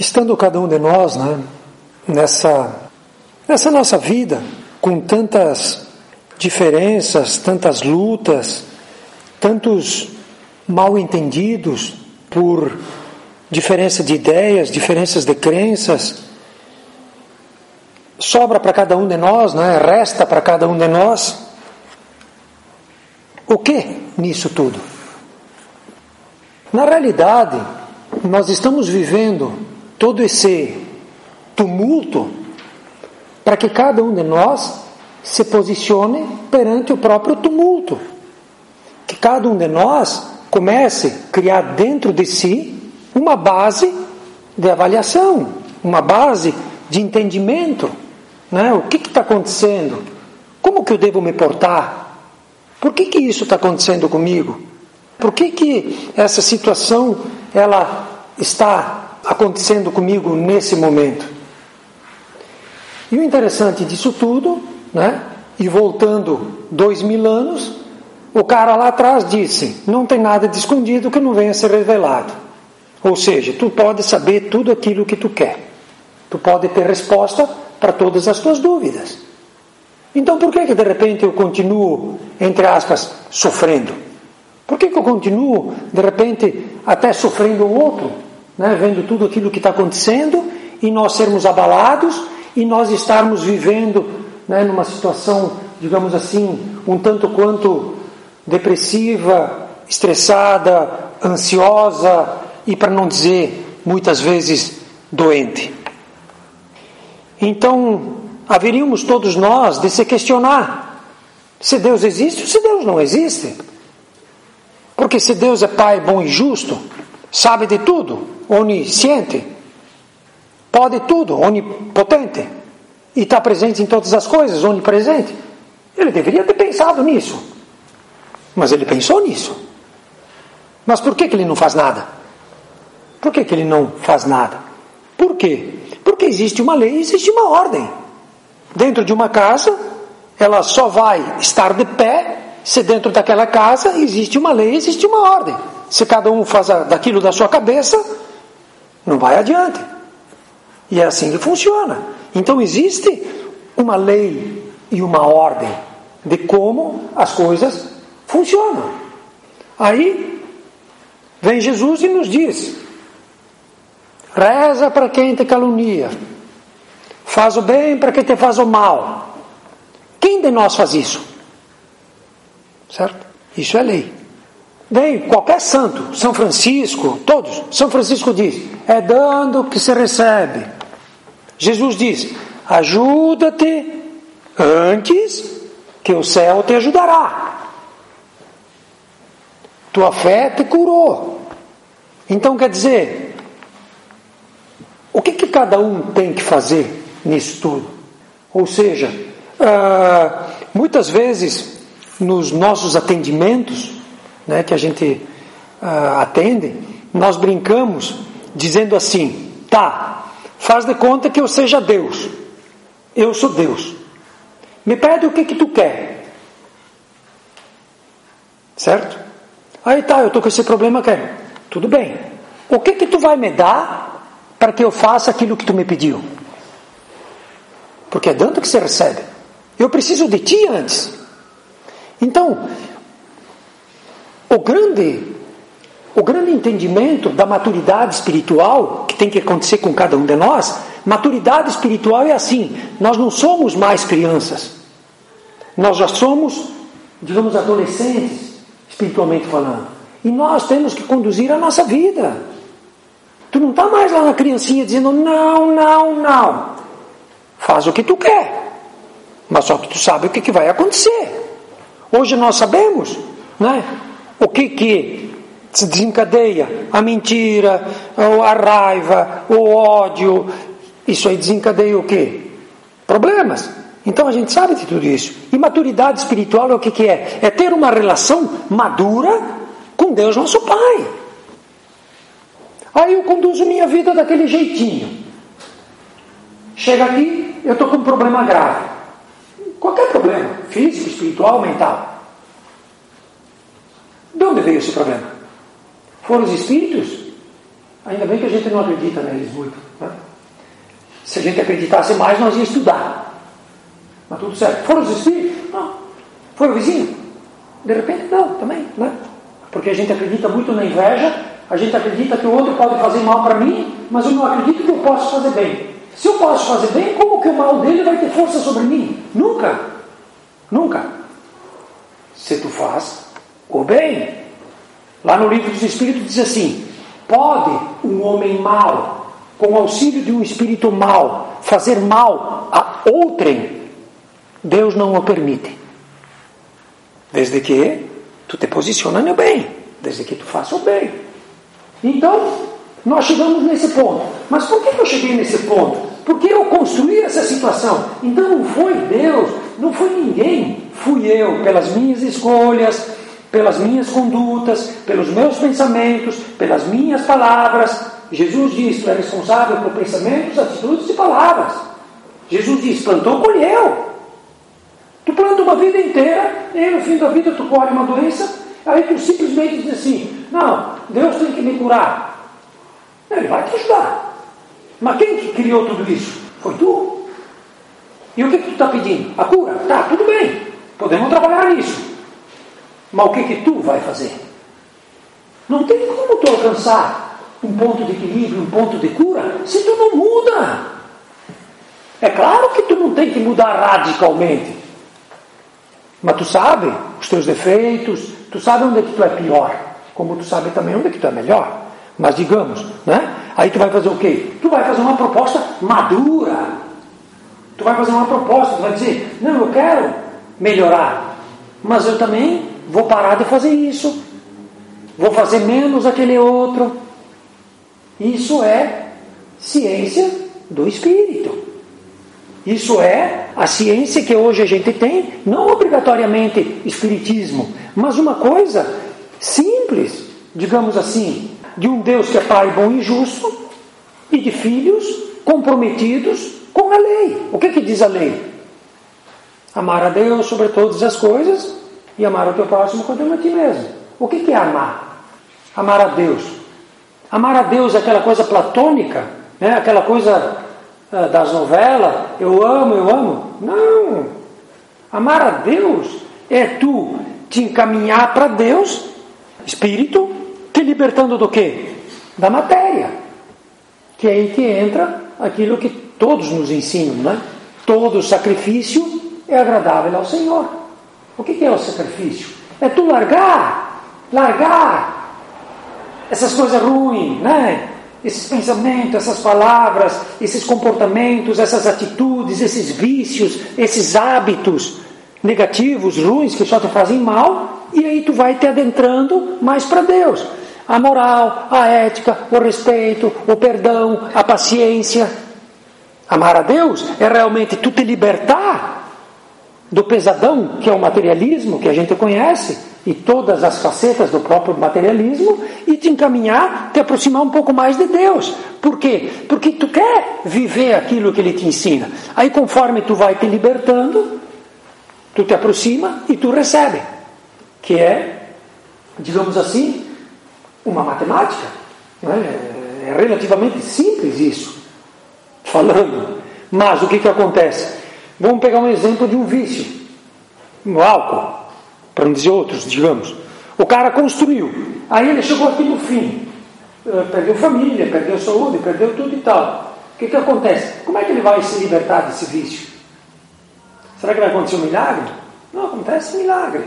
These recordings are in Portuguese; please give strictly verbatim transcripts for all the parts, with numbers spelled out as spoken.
Estando cada um de nós, né, nessa, nessa nossa vida, com tantas diferenças, tantas lutas, tantos mal entendidos por diferença de ideias, diferenças de crenças, sobra para cada um de nós, né, resta para cada um de nós, o que nisso tudo? Na realidade, nós estamos vivendo todo esse tumulto para que cada um de nós se posicione perante o próprio tumulto. Que cada um de nós comece a criar dentro de si uma base de avaliação, uma base de entendimento, né? O que está acontecendo? Como que eu devo me portar? Por que que isso está acontecendo comigo? Por que que essa situação ela está acontecendo comigo nesse momento? E o interessante disso tudo, né? E voltando dois mil anos, o cara lá atrás disse: não tem nada de escondido que não venha a ser revelado. Ou seja, tu pode saber tudo aquilo que tu quer. Tu pode ter resposta para todas as tuas dúvidas. Então por que que de repente eu continuo, entre aspas, sofrendo? Por que que eu continuo, de repente, até sofrendo o outro, né? Vendo tudo aquilo que está acontecendo e nós sermos abalados e nós estarmos vivendo, né, numa situação, digamos assim, um tanto quanto depressiva, estressada, ansiosa e, para não dizer, muitas vezes, doente. Então, haveríamos todos nós de se questionar se Deus existe ou se Deus não existe. Porque se Deus é Pai bom e justo, sabe de tudo, onisciente, pode tudo, onipotente, e está presente em todas as coisas, onipresente, ele deveria ter pensado nisso. Mas ele pensou nisso. Mas por que que ele não faz nada? Por que que ele não faz nada? Por quê? Porque existe uma lei, existe uma ordem. Dentro de uma casa, ela só vai estar de pé se dentro daquela casa existe uma lei, existe uma ordem. Se cada um faz daquilo da sua cabeça, não vai adiante. E é assim que funciona. Então existe uma lei e uma ordem de como as coisas funcionam. Aí vem Jesus e nos diz: reza para quem te calunia, faz o bem para quem te faz o mal. Quem de nós faz isso? Certo? Isso é lei. Vem qualquer santo, São Francisco, todos. São Francisco diz: é dando que se recebe. Jesus diz: ajuda-te antes que o céu te ajudará. Tua fé te curou. Então quer dizer, o que que cada um tem que fazer nisso tudo? Ou seja, uh, muitas vezes nos nossos atendimentos, né, que a gente uh, atende, nós brincamos dizendo assim: tá, faz de conta que eu seja Deus, eu sou Deus, me pede o que que tu quer, certo? Aí tá, eu estou com esse problema, quero, tudo bem, o que que tu vai me dar para que eu faça aquilo que tu me pediu? Porque é dando que você recebe. Eu preciso de ti antes. Então, o grande, o grande entendimento da maturidade espiritual que tem que acontecer com cada um de nós, maturidade espiritual é assim: nós não somos mais crianças, nós já somos, digamos, adolescentes, espiritualmente falando, e nós temos que conduzir a nossa vida. Tu não está mais lá na criancinha dizendo não, não, não, faz o que tu quer, mas só que tu sabe o que, que vai acontecer. Hoje nós sabemos, né, o que que se desencadeia: a mentira, a raiva, o ódio. Isso aí desencadeia o quê? Problemas. Então a gente sabe de tudo isso. E maturidade espiritual é o que que é? É ter uma relação madura com Deus nosso Pai. Aí eu conduzo minha vida daquele jeitinho. Chega aqui, eu estou com um problema grave. Qualquer problema, físico, espiritual, mental. De onde veio esse problema? Foram os espíritos Ainda bem que a gente não acredita neles muito, né? Se a gente acreditasse mais, nós ia estudar. Mas tudo certo. Foram os espíritos? Não. Foi o vizinho? De repente, não, também, né? Porque a gente acredita muito na inveja, a gente acredita que o outro pode fazer mal para mim, mas eu não acredito que eu posso fazer bem. Se eu posso fazer bem, como que o mal dele vai ter força sobre mim? Nunca. Nunca. Se tu faz o bem. Lá no livro dos Espíritos diz assim: pode um homem mau, com auxílio de um espírito mau, fazer mal a outrem? Deus não o permite. Desde que tu te posiciona no bem, desde que tu faça o bem. Então, nós chegamos nesse ponto. Mas por que eu cheguei nesse ponto? Porque eu construí essa situação. Então não foi Deus, não foi ninguém. Fui eu, pelas minhas escolhas, pelas minhas condutas, pelos meus pensamentos, pelas minhas palavras. Jesus diz: tu é responsável por pensamentos, atitudes e palavras. Jesus diz: plantou, colheu. Tu planta uma vida inteira, e aí no fim da vida tu colhe uma doença, aí tu simplesmente diz assim: não, Deus tem que me curar. Ele vai te ajudar. Mas quem que criou tudo isso? Foi tu. E o que, que tu está pedindo? A cura? Tá, tudo bem. Podemos trabalhar nisso. Mas o que, que tu vai fazer? Não tem como tu alcançar um ponto de equilíbrio, um ponto de cura, se tu não muda. É claro que tu não tem que mudar radicalmente. Mas tu sabe os teus defeitos, tu sabe onde é que tu é pior, como tu sabe também onde é que tu é melhor. Mas digamos, né? Aí tu vai fazer o quê? Tu vai fazer uma proposta madura. Tu vai fazer uma proposta, tu vai dizer: não, eu quero melhorar, mas eu também vou parar de fazer isso, vou fazer menos aquele outro. Isso é ciência do espírito. Isso é a ciência que hoje a gente tem, não obrigatoriamente espiritismo, mas uma coisa simples, digamos assim, de um Deus que é Pai bom e justo, e de filhos comprometidos com a lei. O que que diz a lei? Amar a Deus sobre todas as coisas e amar o teu próximo como a ti mesmo. O que que é amar? Amar a Deus. Amar a Deus é aquela coisa platônica, né? Aquela coisa uh, das novelas, eu amo, eu amo. Não. Amar a Deus é tu te encaminhar para Deus, espírito, te libertando do quê? Da matéria. Que é aí que entra aquilo que todos nos ensinam, né? Todo sacrifício é agradável ao Senhor. O que é o sacrifício? É tu largar, largar essas coisas ruins, né? Esses pensamentos, essas palavras, esses comportamentos, essas atitudes, esses vícios, esses hábitos negativos, ruins, que só te fazem mal, e aí tu vai te adentrando mais para Deus. A moral, a ética, o respeito, o perdão, a paciência. Amar a Deus é realmente tu te libertar do pesadão que é o materialismo, que a gente conhece, e todas as facetas do próprio materialismo, e te encaminhar, te aproximar um pouco mais de Deus. Por quê? Porque tu quer viver aquilo que Ele te ensina. Aí conforme tu vai te libertando, tu te aproxima e tu recebe. Que é, digamos assim, uma matemática. Né? É relativamente simples isso, falando. Mas o que que acontece? Vamos pegar um exemplo de um vício. O álcool, para não dizer outros, digamos. O cara construiu. Aí ele chegou aqui no fim. Perdeu família, perdeu saúde, perdeu tudo e tal. O que que acontece? Como é que ele vai se libertar desse vício? Será que vai acontecer um milagre? Não acontece milagres.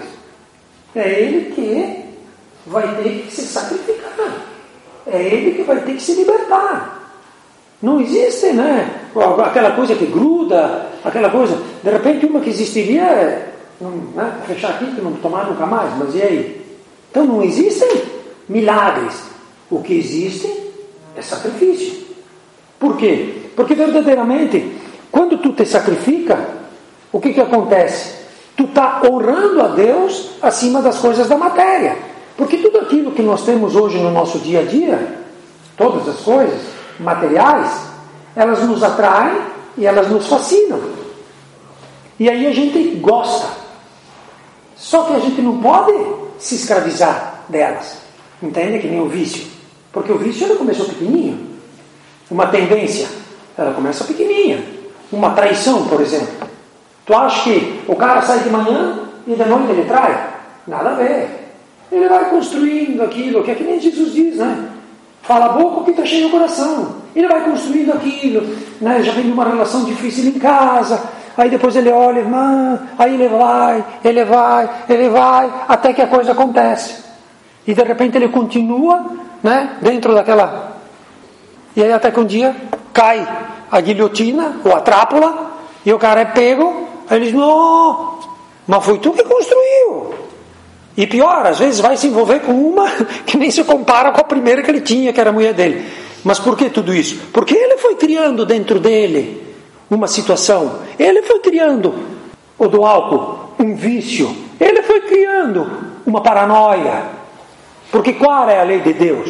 É ele que vai ter que se sacrificar. É ele que vai ter que se libertar. Não existe, né? Aquela coisa que gruda, aquela coisa. De repente, uma que existiria é não, né? fechar aqui e não tomar nunca mais. Mas e aí? Então não existem milagres. O que existe é sacrifício. Por quê? Porque verdadeiramente, quando tu te sacrifica, o que que acontece? Tu está honrando a Deus acima das coisas da matéria. Porque tudo aquilo que nós temos hoje no nosso dia a dia, todas as coisas materiais, elas nos atraem e elas nos fascinam. E aí a gente gosta. Só que a gente não pode se escravizar delas. Entende? Que nem o vício. Porque o vício ele começou pequenininho. Uma tendência, ela começa pequenininha. Uma traição, por exemplo. Tu acha que o cara sai de manhã e de noite ele trai? Nada a ver. Ele vai construindo aquilo, que é que nem Jesus diz, né? Fala a boca que está cheio o coração. Ele vai construindo aquilo, né? Já vem de uma relação difícil em casa, aí depois ele olha, irmã, aí ele vai, ele vai, ele vai, até que a coisa acontece. E de repente ele continua, né? Dentro daquela... E aí até que um dia cai a guilhotina, ou a trápula, e o cara é pego, aí ele diz, não, mas foi tu que construiu. E pior, às vezes vai se envolver com uma que nem se compara com a primeira que ele tinha, que era a mulher dele. Mas por que tudo isso? Porque ele foi criando dentro dele uma situação. Ele foi criando, o do álcool, um vício. Ele foi criando uma paranoia. Porque qual é a lei de Deus?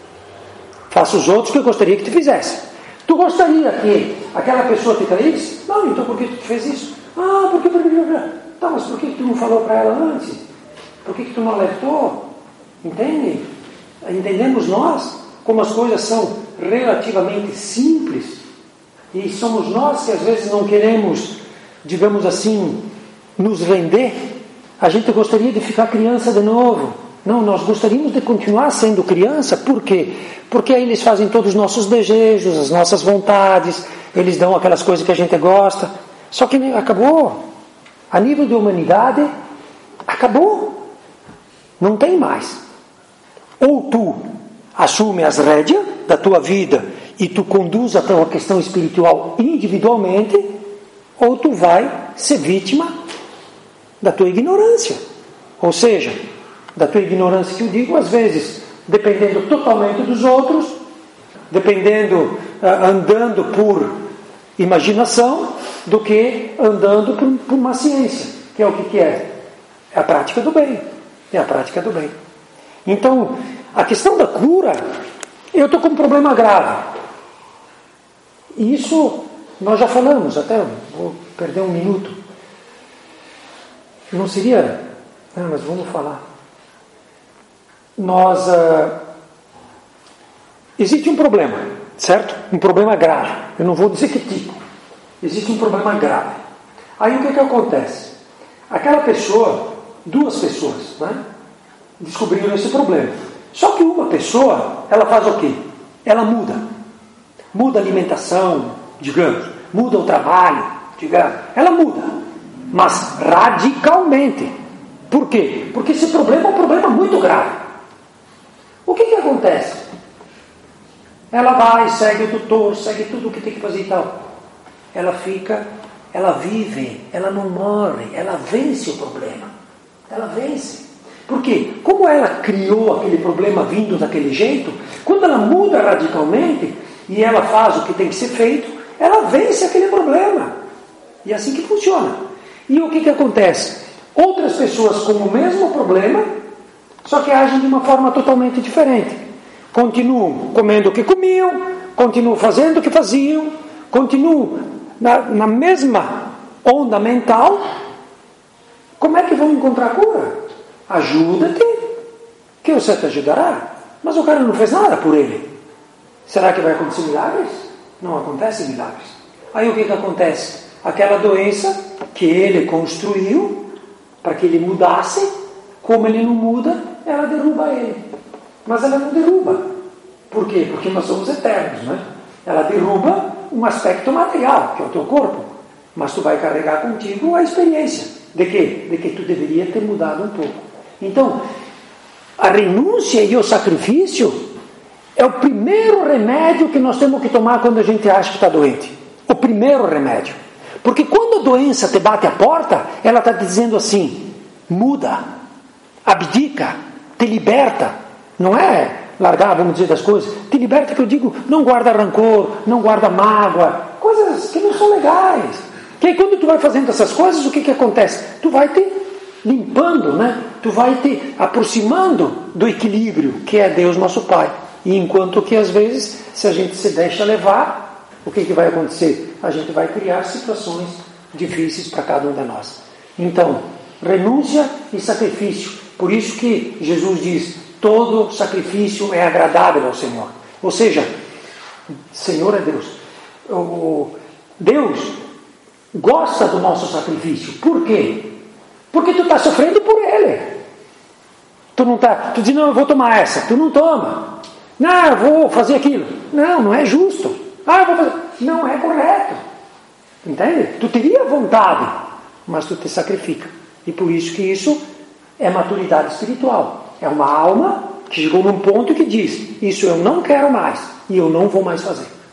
Faça os outros que eu gostaria que tu fizesse. Tu gostaria que aquela pessoa te traísse? Não, então por que tu fez isso? Ah, porque... Tá, mas por que tu não falou para ela antes? Por que, que tu não alertou? Entende? Entendemos nós como as coisas são relativamente simples e somos nós que às vezes não queremos, digamos assim, nos render. A gente gostaria de ficar criança de novo. Não, nós gostaríamos de continuar sendo criança. Por quê? Porque aí eles fazem todos os nossos desejos, as nossas vontades, eles dão aquelas coisas que a gente gosta. Só que acabou. A nível de humanidade, acabou. Não tem mais. Ou tu assume as rédeas da tua vida e tu conduz a tua questão espiritual individualmente, ou tu vai ser vítima da tua ignorância. Ou seja, da tua ignorância que eu digo, às vezes, dependendo totalmente dos outros, dependendo, andando por imaginação, do que andando por, por uma ciência, que é o que, que é? É a prática do bem. É a prática do bem. Então, a questão da cura, eu estou com um problema grave. E isso nós já falamos, até vou perder um minuto. Não seria... Não, mas vamos falar. Nós... Uh, existe um problema, certo? Um problema grave. Eu não vou dizer que tipo. Existe um problema grave. Aí o que, que acontece? Aquela pessoa... Duas pessoas, né, descobriram esse problema. Só que uma pessoa, ela faz o quê? Ela muda. Muda a alimentação, digamos. Muda o trabalho, digamos. Ela muda. Mas radicalmente. Por quê? Porque esse problema é um problema muito grave. O que que acontece? Ela vai, segue o tutor, segue tudo o que tem que fazer e tal. Ela fica, ela vive, ela não morre, ela vence o problema. Ela vence. Por quê? Como ela criou aquele problema vindo daquele jeito, quando ela muda radicalmente e ela faz o que tem que ser feito, ela vence aquele problema. E é assim que funciona. E o que que acontece? Outras pessoas com o mesmo problema, só que agem de uma forma totalmente diferente. Continuam comendo o que comiam, continuam fazendo o que faziam, continuam na, na mesma onda mental. Como é que vão encontrar cura? Ajuda-te, que você te ajudará. Mas o cara não fez nada por ele. Será que vai acontecer milagres? Não acontecem milagres. Aí o que que acontece? Aquela doença que ele construiu para que ele mudasse, como ele não muda, ela derruba ele. Mas ela não derruba. Por quê? Porque nós somos eternos, né? Ela derruba um aspecto material, que é o teu corpo. Mas tu vai carregar contigo a experiência. De quê? De que tu deveria ter mudado um pouco. Então, a renúncia e o sacrifício é o primeiro remédio que nós temos que tomar quando a gente acha que está doente. O primeiro remédio. Porque quando a doença te bate a porta, ela está dizendo assim, muda, abdica, te liberta. Não é largar, vamos dizer, das coisas. Te liberta, que eu digo, não guarda rancor, não guarda mágoa, coisas que não são legais. Que aí quando tu vai fazendo essas coisas, o que que acontece? Tu vai te limpando, né? Tu vai te aproximando do equilíbrio, que é Deus nosso Pai. E enquanto que às vezes, se a gente se deixa levar, o que que vai acontecer? A gente vai criar situações difíceis para cada um de nós. Então, renúncia e sacrifício. Por isso que Jesus diz, todo sacrifício é agradável ao Senhor. Ou seja, Senhor é Deus. O Deus gosta do nosso sacrifício. Por quê? Porque tu está sofrendo por Ele. Tu não está, tu diz, não, eu vou tomar essa. Tu não toma. Não, eu vou fazer aquilo. Não, não é justo. Ah, eu vou fazer. Não é correto. Entende? Tu teria vontade, mas tu te sacrifica. E por isso que isso é maturidade espiritual. É uma alma que chegou num ponto que diz, isso eu não quero mais e eu não vou mais fazer.